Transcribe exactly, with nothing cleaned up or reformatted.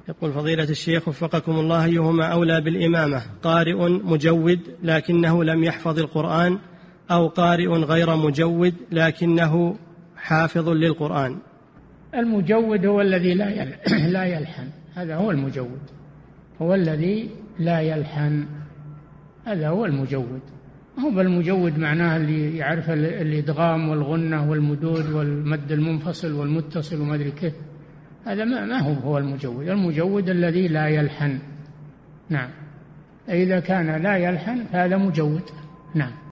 يقول فضيلة الشيخ وفقكم الله، أيهما أولى بالإمامة، قارئ مجود لكنه لم يحفظ القرآن، أو قارئ غير مجود لكنه حافظ للقرآن؟ المجود هو الذي لا لا يلحن، هذا هو المجود، هو الذي لا يلحن، هذا هو المجود. هو بالمجود معناه اللي يعرف الإدغام والغنة والمدود والمد المنفصل والمتصل وما أدري كيف، هذا ما, ما هو هو المجود. المجود الذي لا يلحن. نعم، إذا كان لا يلحن فهذا مجود. نعم.